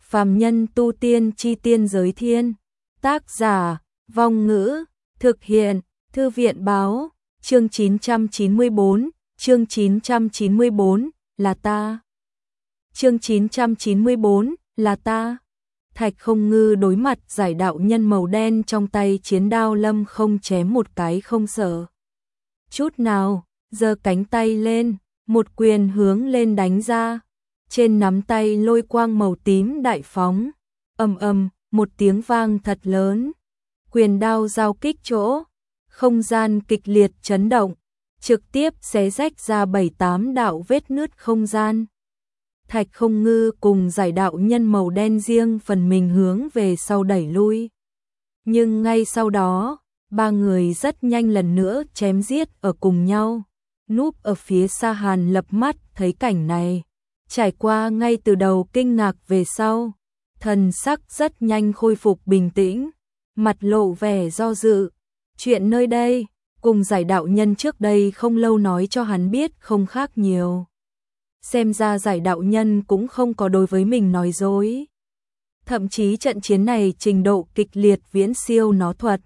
Phàm nhân tu tiên chi tiên giới thiên. Tác giả, Vong Ngữ, thực hiện, Thư viện báo, chương 994, chương 994, là ta. Chương 994, là ta. Thạch Không Ngư đối mặt giải đạo nhân màu đen trong tay chiến đao lâm không chém một cái không sợ chút nào, giơ cánh tay lên, một quyền hướng lên đánh ra. Trên nắm tay lôi quang màu tím đại phóng, ầm ầm, một tiếng vang thật lớn. Quyền đao giao kích chỗ, không gian kịch liệt chấn động, trực tiếp xé rách ra 7-8 đạo vết nứt không gian. Thạch Không Ngư cùng giải đạo nhân màu đen riêng phần mình hướng về sau đẩy lui. Nhưng ngay sau đó, ba người rất nhanh lần nữa chém giết ở cùng nhau. Núp ở phía xa Hàn Lập mắt thấy cảnh này, trải qua ngay từ đầu kinh ngạc về sau, thần sắc rất nhanh khôi phục bình tĩnh, mặt lộ vẻ do dự. Chuyện nơi đây, cùng giải đạo nhân trước đây không lâu nói cho hắn biết không khác nhiều. Xem ra giải đạo nhân cũng không có đối với mình nói dối. Thậm chí trận chiến này trình độ kịch liệt viễn siêu nó thuật.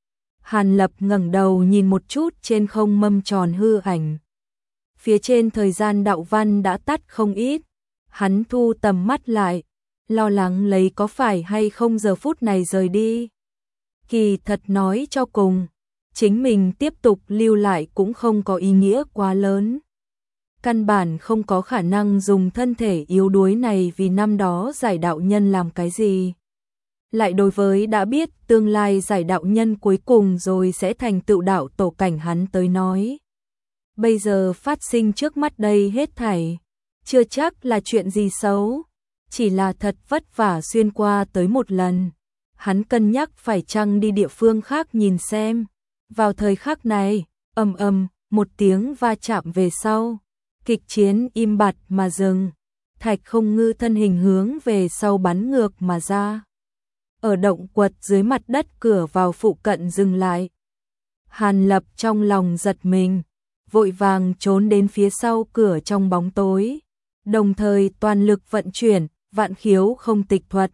Hàn Lập ngẩng đầu nhìn một chút trên không mâm tròn hư ảnh. Phía trên thời gian đạo văn đã tắt không ít. Hắn thu tầm mắt lại, lo lắng lấy có phải hay không giờ phút này rời đi. Kỳ thật nói cho cùng, chính mình tiếp tục lưu lại cũng không có ý nghĩa quá lớn. Căn bản không có khả năng dùng thân thể yếu đuối này vì năm đó giải đạo nhân làm cái gì. Lại đối với đã biết tương lai giải đạo nhân cuối cùng rồi sẽ thành tựu đạo tổ cảnh hắn tới nói. Bây giờ phát sinh trước mắt đây hết thảy, chưa chắc là chuyện gì xấu, chỉ là thật vất vả xuyên qua tới một lần. Hắn cân nhắc phải chăng đi địa phương khác nhìn xem. Vào thời khắc này, ầm ầm, một tiếng va chạm về sau. Kịch chiến im bặt mà dừng. Thạch Không Ngư thân hình hướng về sau bắn ngược mà ra. Ở động quật dưới mặt đất cửa vào phụ cận dừng lại. Hàn Lập trong lòng giật mình, vội vàng trốn đến phía sau cửa trong bóng tối, đồng thời toàn lực vận chuyển Vạn Khiếu Không Tịch thuật.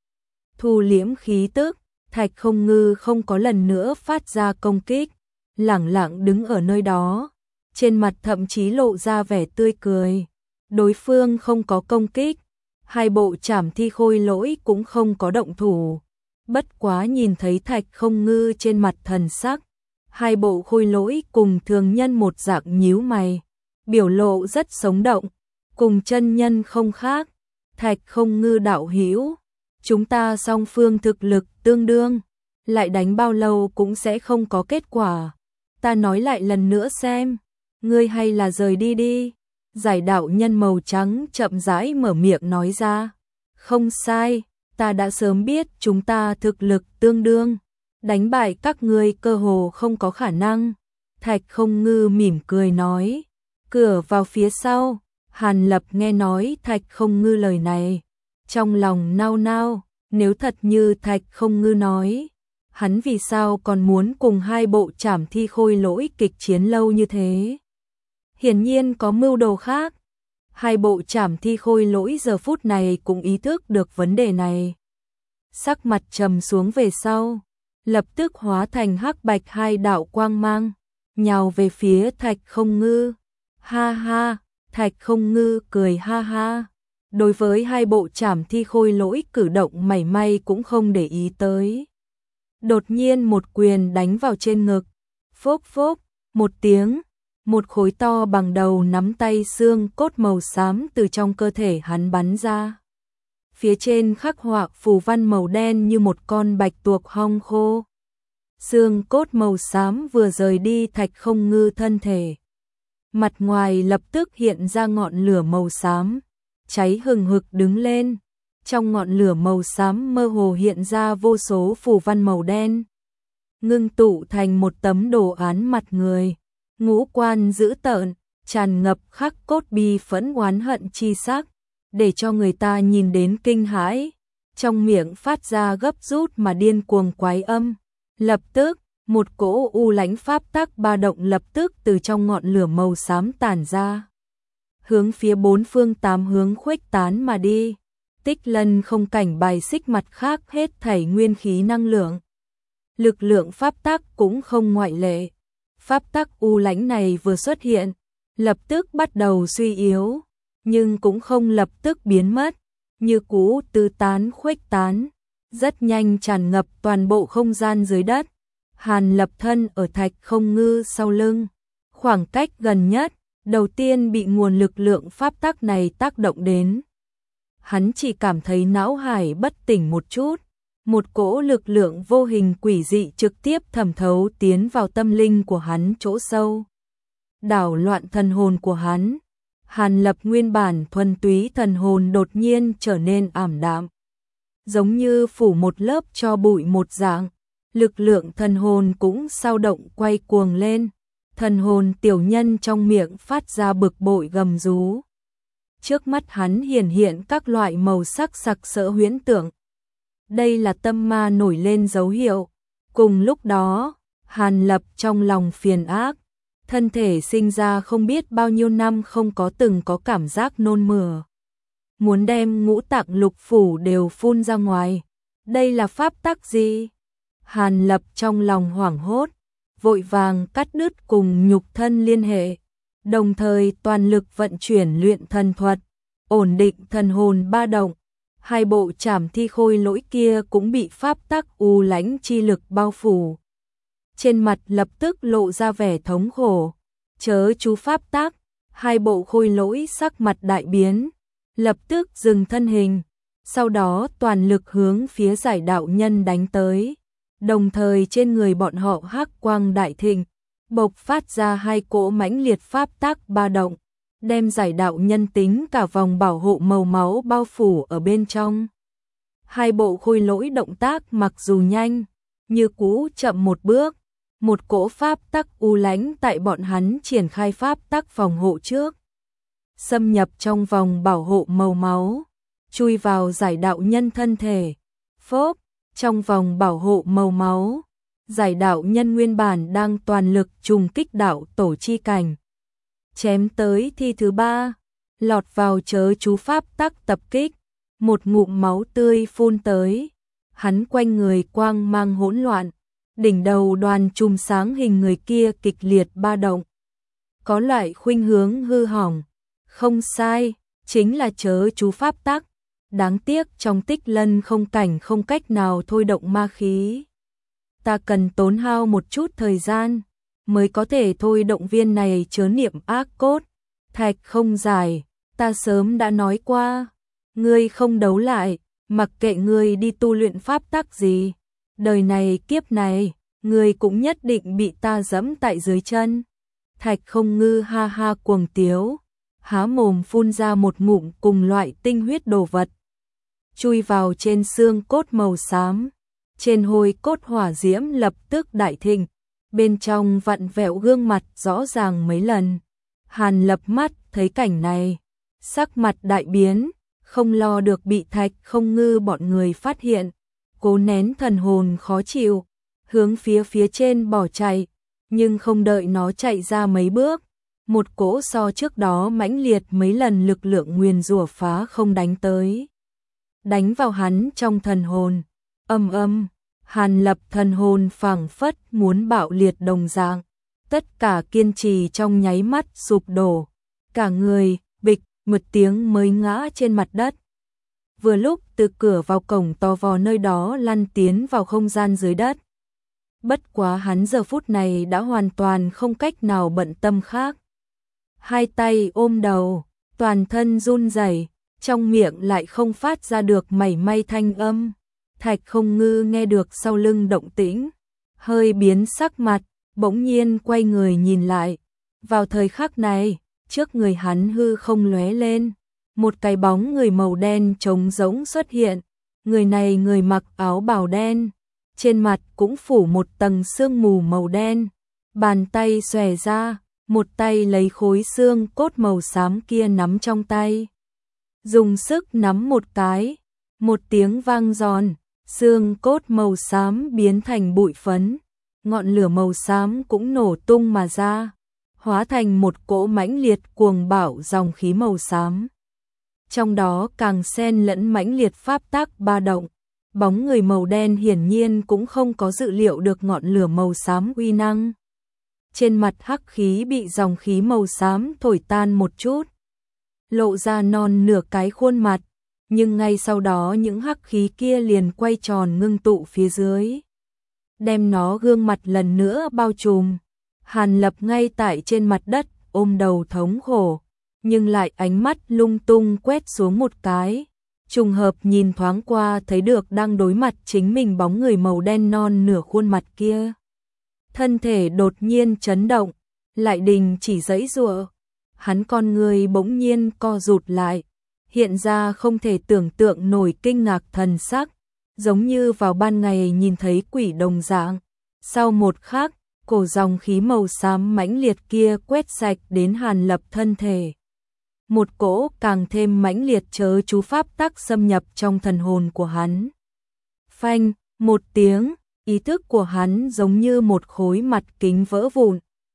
Thu liễm khí tức, Thạch Không Ngư không có lần nữa phát ra công kích, lẳng lặng đứng ở nơi đó, trên mặt thậm chí lộ ra vẻ tươi cười. Đối phương không có công kích, hai bộ trảm thi khôi lỗi cũng không có động thủ. Bất quá nhìn thấy Thạch Không Ngư trên mặt thần sắc, hai bộ khôi lỗi cùng thường nhân một dạng nhíu mày, biểu lộ rất sống động, cùng chân nhân không khác. Thạch Không Ngư đạo hữu, chúng ta song phương thực lực tương đương, lại đánh bao lâu cũng sẽ không có kết quả. Ta nói lại lần nữa xem, ngươi hay là rời đi đi. Giải đạo nhân màu trắng chậm rãi mở miệng nói ra. Không sai, ta đã sớm biết chúng ta thực lực tương đương, đánh bại các ngươi cơ hồ không có khả năng. Thạch Không Ngư mỉm cười nói. Cửa vào phía sau, Hàn Lập nghe nói Thạch Không Ngư lời này, trong lòng nao nao, nếu thật như Thạch Không Ngư nói, hắn vì sao còn muốn cùng hai bộ trảm thi khôi lỗi kịch chiến lâu như thế? Hiển nhiên có mưu đồ khác. Hai bộ trảm thi khôi lỗi giờ phút này cũng ý thức được vấn đề này. Sắc mặt trầm xuống về sau, lập tức hóa thành hắc bạch hai đạo quang mang, nhào về phía Thạch Không Ngư. Ha ha, Thạch Không Ngư cười ha ha. Đối với hai bộ trảm thi khôi lỗi cử động mảy may cũng không để ý tới. Đột nhiên một quyền đánh vào trên ngực. Phốc phốc, một tiếng. Một khối to bằng đầu nắm tay xương cốt màu xám từ trong cơ thể hắn bắn ra. Phía trên khắc họa phù văn màu đen như một con bạch tuộc hong khô. Xương cốt màu xám vừa rời đi Thạch Không Ngư thân thể. Mặt ngoài lập tức hiện ra ngọn lửa màu xám, cháy hừng hực đứng lên. Trong ngọn lửa màu xám mơ hồ hiện ra vô số phù văn màu đen, ngưng tụ thành một tấm đồ án mặt người. Ngũ quan dữ tợn, tràn ngập khắc cốt bi phẫn oán hận chi sắc, để cho người ta nhìn đến kinh hãi. Trong miệng phát ra gấp rút mà điên cuồng quái âm. Lập tức, một cỗ u lãnh pháp tắc ba động lập tức từ trong ngọn lửa màu xám tản ra, hướng phía bốn phương tám hướng khuếch tán mà đi. Tích Lân không cảnh bài xích mặt khác hết thảy nguyên khí năng lượng. Lực lượng pháp tắc cũng không ngoại lệ. Pháp tắc u lãnh này vừa xuất hiện, lập tức bắt đầu suy yếu, nhưng cũng không lập tức biến mất, như cũ tứ tán khuếch tán, rất nhanh tràn ngập toàn bộ không gian dưới đất. Hàn Lập thân ở Thạch Không Ngư sau lưng, khoảng cách gần nhất, đầu tiên bị nguồn lực lượng pháp tắc này tác động đến. Hắn chỉ cảm thấy não hải bất tỉnh một chút, một cỗ lực lượng vô hình quỷ dị trực tiếp thẩm thấu tiến vào tâm linh của hắn chỗ sâu, đảo loạn thần hồn của hắn. Hàn Lập nguyên bản thuần túy thần hồn đột nhiên trở nên ảm đạm, giống như phủ một lớp tro bụi một dạng. Lực lượng thần hồn cũng sao động quay cuồng lên. Thần hồn tiểu nhân trong miệng phát ra bực bội gầm rú. Trước mắt hắn hiển hiện các loại màu sắc sặc sỡ huyễn tưởng. Đây là tâm ma nổi lên dấu hiệu. Cùng lúc đó, Hàn Lập trong lòng phiền ác, thân thể sinh ra không biết bao nhiêu năm không có từng có cảm giác nôn mửa. Muốn đem ngũ tạng lục phủ đều phun ra ngoài. Đây là pháp tắc gì? Hàn Lập trong lòng hoảng hốt, vội vàng cắt đứt cùng nhục thân liên hệ, đồng thời toàn lực vận chuyển luyện thần thuật, ổn định thần hồn ba động. Hai bộ trảm thi khôi lỗi kia cũng bị pháp tắc u lãnh chi lực bao phủ. Trên mặt lập tức lộ ra vẻ thống khổ, chớ chú pháp tắc, hai bộ khôi lỗi sắc mặt đại biến, lập tức dừng thân hình, sau đó toàn lực hướng phía Giải đạo nhân đánh tới. Đồng thời trên người bọn họ hắc quang đại thịnh, bộc phát ra hai cỗ mãnh liệt pháp tắc ba động, đem Giải đạo nhân tính cả vòng bảo hộ màu máu bao phủ ở bên trong. Hai bộ khôi lỗi động tác mặc dù nhanh, như cú chậm một bước, một cỗ pháp tắc u lãnh tại bọn hắn triển khai pháp tắc phòng hộ trước, xâm nhập trong vòng bảo hộ màu máu, chui vào Giải đạo nhân thân thể. Phốp, trong vòng bảo hộ màu máu, Giải đạo nhân nguyên bản đang toàn lực trùng kích đạo tổ chi cảnh, chém tới thi thứ ba, lọt vào chớ chú pháp tắc tập kích, một ngụm máu tươi phun tới. Hắn quanh người quang mang hỗn loạn, đỉnh đầu đoàn chùm sáng hình người kia kịch liệt ba động, có loại khuynh hướng hư hỏng. Không sai, chính là chớ chú pháp tắc. Đáng tiếc trong Tích Lân không cảnh không cách nào thôi động ma khí. Ta cần tốn hao một chút thời gian mới có thể thôi động viên này chớ niệm ác cốt. Thạch Không Giải, ta sớm đã nói qua, ngươi không đấu lại, mặc kệ ngươi đi tu luyện pháp tắc gì, đời này kiếp này, ngươi cũng nhất định bị ta giẫm tại dưới chân. Thạch Không Ngư ha ha cuồng tiếu, há mồm phun ra một ngụm cùng loại tinh huyết đồ vật, chui vào trên xương cốt màu xám. Trên hôi cốt hỏa diễm lập tức đại thịnh, bên trong vặn vẹo gương mặt rõ ràng mấy lần. Hàn Lập mắt thấy cảnh này, sắc mặt đại biến, không lo được bị Thạch Không Ngư bọn người phát hiện, cố nén thần hồn khó chịu, hướng phía trên bỏ chạy, nhưng không đợi nó chạy ra mấy bước, một cỗ so trước đó mãnh liệt mấy lần lực lượng nguyền rủa phá không đánh tới, đánh vào hắn trong thần hồn. Âm, Hàn Lập thần hồn phảng phất muốn bạo liệt đồng dạng, tất cả kiên trì trong nháy mắt sụp đổ, cả người bịch một tiếng mới ngã trên mặt đất. Vừa lúc từ cửa vào cổng to vò nơi đó lăn tiến vào không gian dưới đất. Bất quá hắn giờ phút này đã hoàn toàn không cách nào bận tâm khác. Hai tay ôm đầu, toàn thân run rẩy, trong miệng lại không phát ra được mảy may thanh âm. Thạch Không Ngư nghe được sau lưng động tĩnh, hơi biến sắc mặt, bỗng nhiên quay người nhìn lại. Vào thời khắc này, trước người hắn hư không lóe lên, một cái bóng người màu đen trống rỗng xuất hiện. Người này người mặc áo bào đen, trên mặt cũng phủ một tầng sương mù màu đen, bàn tay xòe ra, một tay lấy khối xương cốt màu xám kia nắm trong tay, dùng sức nắm một cái, một tiếng vang giòn, xương cốt màu xám biến thành bụi phấn, ngọn lửa màu xám cũng nổ tung mà ra, hóa thành một cỗ mãnh liệt cuồng bạo dòng khí màu xám. trong đó càng xen lẫn mãnh liệt pháp tắc ba động. Bóng người màu đen hiển nhiên cũng không có dự liệu được ngọn lửa màu xám uy năng. Trên mặt hắc khí bị dòng khí màu xám thổi tan một chút, lộ ra non nửa cái khuôn mặt, nhưng ngay sau đó những hắc khí kia liền quay tròn ngưng tụ phía dưới, đem nó gương mặt lần nữa bao trùm. Hàn Lập ngay tại trên mặt đất ôm đầu thống khổ, nhưng lại ánh mắt lung tung quét xuống một cái, trùng hợp nhìn thoáng qua thấy được đang đối mặt chính mình bóng người màu đen non nửa khuôn mặt kia. Thân thể đột nhiên chấn động, lại đình chỉ giãy giụa. Hắn con người bỗng nhiên co rụt lại, hiện ra không thể tưởng tượng nổi kinh ngạc thần sắc, giống như vào ban ngày nhìn thấy quỷ đồng dạng. Sau một khắc, cổ dòng khí màu xám mãnh liệt kia quét sạch đến Hàn Lập thân thể. Một cỗ càng thêm mãnh liệt chớ chú pháp tắc xâm nhập trong thần hồn của hắn. Phanh, một tiếng, ý thức của hắn giống như một khối mặt kính vỡ vụn,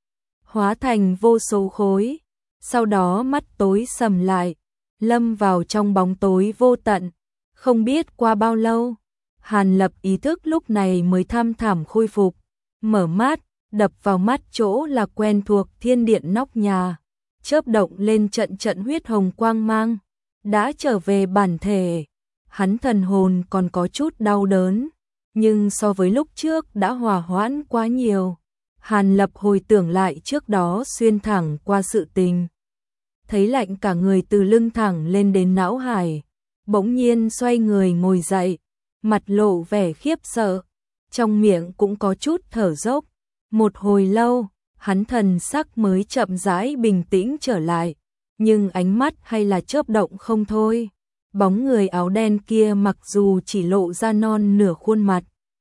hóa thành vô số khối, sau đó mắt tối sầm lại, lâm vào trong bóng tối vô tận. Không biết qua bao lâu, Hàn Lập ý thức lúc này mới thăm thẳm khôi phục, mở mắt, đập vào mắt chỗ là quen thuộc thiên điện nóc nhà, chớp động lên trận trận huyết hồng quang mang, đã trở về bản thể. Hắn thần hồn còn có chút đau đớn, nhưng so với lúc trước đã hòa hoãn quá nhiều. Hàn Lập hồi tưởng lại trước đó xuyên thẳng qua sự tình, thấy lạnh cả người từ lưng thẳng lên đến não hải, bỗng nhiên xoay người ngồi dậy, mặt lộ vẻ khiếp sợ, trong miệng cũng có chút thở dốc. Một hồi lâu, hắn thần sắc mới chậm rãi bình tĩnh trở lại, nhưng ánh mắt hay là chớp động không thôi. Bóng người áo đen kia mặc dù chỉ lộ ra non nửa khuôn mặt,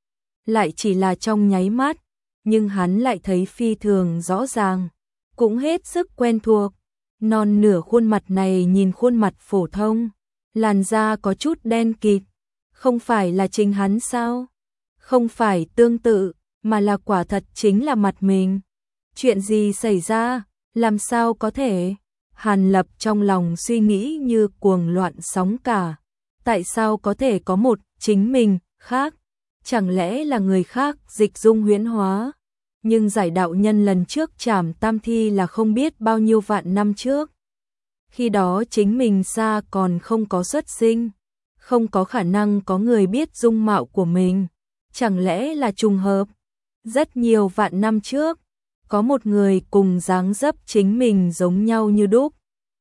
lại chỉ là trong nháy mắt, nhưng hắn lại thấy phi thường rõ ràng, cũng hết sức quen thuộc. Non nửa khuôn mặt này nhìn khuôn mặt phổ thông, làn da có chút đen kịt, không phải là chính hắn sao? Không phải tương tự, mà là quả thật chính là mặt mình. Chuyện gì xảy ra, làm sao có thể? Hàn Lập trong lòng suy nghĩ như cuồng loạn sóng cả. Tại sao có thể có một chính mình khác? Chẳng lẽ là người khác dịch dung huyễn hóa? Nhưng giải đạo nhân lần trước trảm tam thi là không biết bao nhiêu vạn năm trước. Khi đó chính mình xa còn không có xuất sinh, không có khả năng có người biết dung mạo của mình. Chẳng lẽ là trùng hợp? Rất nhiều vạn năm trước, có một người cùng dáng dấp chính mình giống nhau như đúc.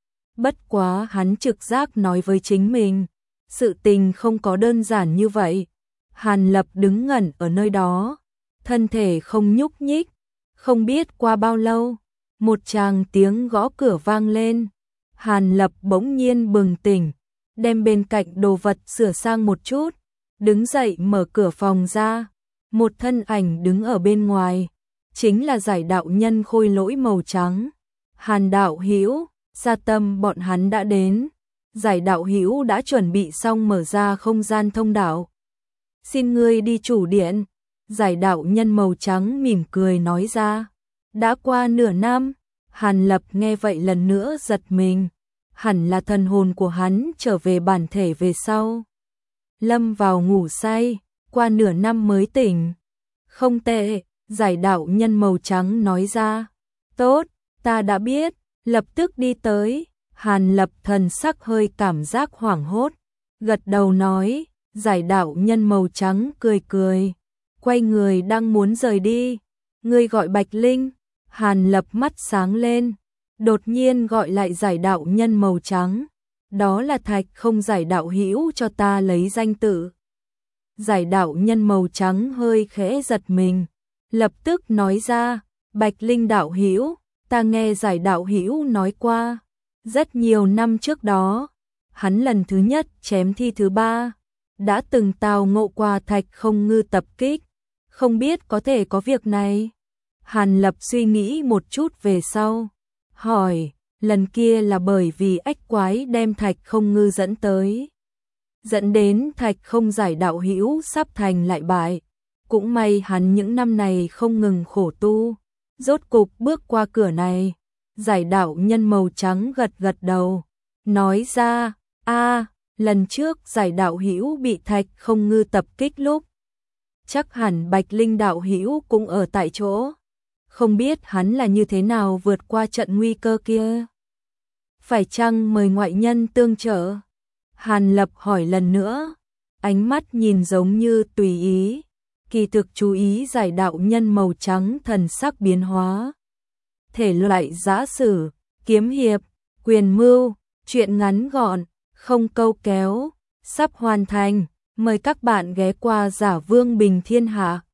Bất quá hắn trực giác nói với chính mình, sự tình không có đơn giản như vậy. Hàn Lập đứng ngẩn ở nơi đó, thân thể không nhúc nhích. Không biết qua bao lâu, một tràng tiếng gõ cửa vang lên. Hàn Lập bỗng nhiên bừng tỉnh, đem bên cạnh đồ vật sửa sang một chút, đứng dậy mở cửa phòng ra. Một thân ảnh đứng ở bên ngoài, chính là giải đạo nhân khôi lỗi màu trắng. Hàn đạo hữu, Gia Tâm bọn hắn đã đến. Giải đạo hữu đã chuẩn bị xong mở ra không gian thông đạo. Xin ngươi đi chủ điện. Giải đạo nhân màu trắng mỉm cười nói ra. Đã qua nửa năm, Hàn Lập nghe vậy lần nữa giật mình. Hẳn là thần hồn của hắn trở về bản thể về sau, lâm vào ngủ say, qua nửa năm mới tỉnh. Không tệ, giải đạo nhân màu trắng nói ra. Tốt, ta đã biết, lập tức đi tới. Hàn Lập thần sắc hơi cảm giác hoảng hốt, gật đầu nói. Giải đạo nhân màu trắng cười cười, quay người đang muốn rời đi. Ngươi gọi Bạch Linh. Hàn Lập mắt sáng lên, đột nhiên gọi lại giải đạo nhân màu trắng. Đó là Thạch Không giải đạo hữu cho ta lấy danh tự. Giải đạo nhân màu trắng hơi khẽ giật mình, lập tức nói ra. Bạch Linh đạo hữu, ta nghe giải đạo hữu nói qua. Rất nhiều năm trước đó, hắn lần thứ nhất chém thi thứ 3, đã từng tào ngộ qua Thạch Không ngư tập kích. Không biết có thể có việc này. Hàn Lập suy nghĩ một chút về sau, hỏi, lần kia là bởi vì ách quái đem Thạch Không ngư dẫn tới, dẫn đến Thạch Không giải đạo hữu sắp thành lại bại. Cũng may hắn những năm này không ngừng khổ tu, rốt cục bước qua cửa này. Giải đạo nhân màu trắng gật gật đầu, nói ra, Lần trước giải đạo hữu bị Thạch Không Ngư tập kích lúc, chắc hẳn Bạch Linh đạo hữu cũng ở tại chỗ. Không biết hắn là như thế nào vượt qua trận nguy cơ kia. Phải chăng mời ngoại nhân tương trợ? Hàn Lập hỏi lần nữa, ánh mắt nhìn giống như tùy ý, kỳ thực chú ý giải đạo nhân màu trắng thần sắc biến hóa. Thể loại giã sử, kiếm hiệp, quyền mưu, truyện ngắn gọn, không câu kéo, sắp hoàn thành. Mời các bạn ghé qua Giả Vương Bình Thiên Hạ.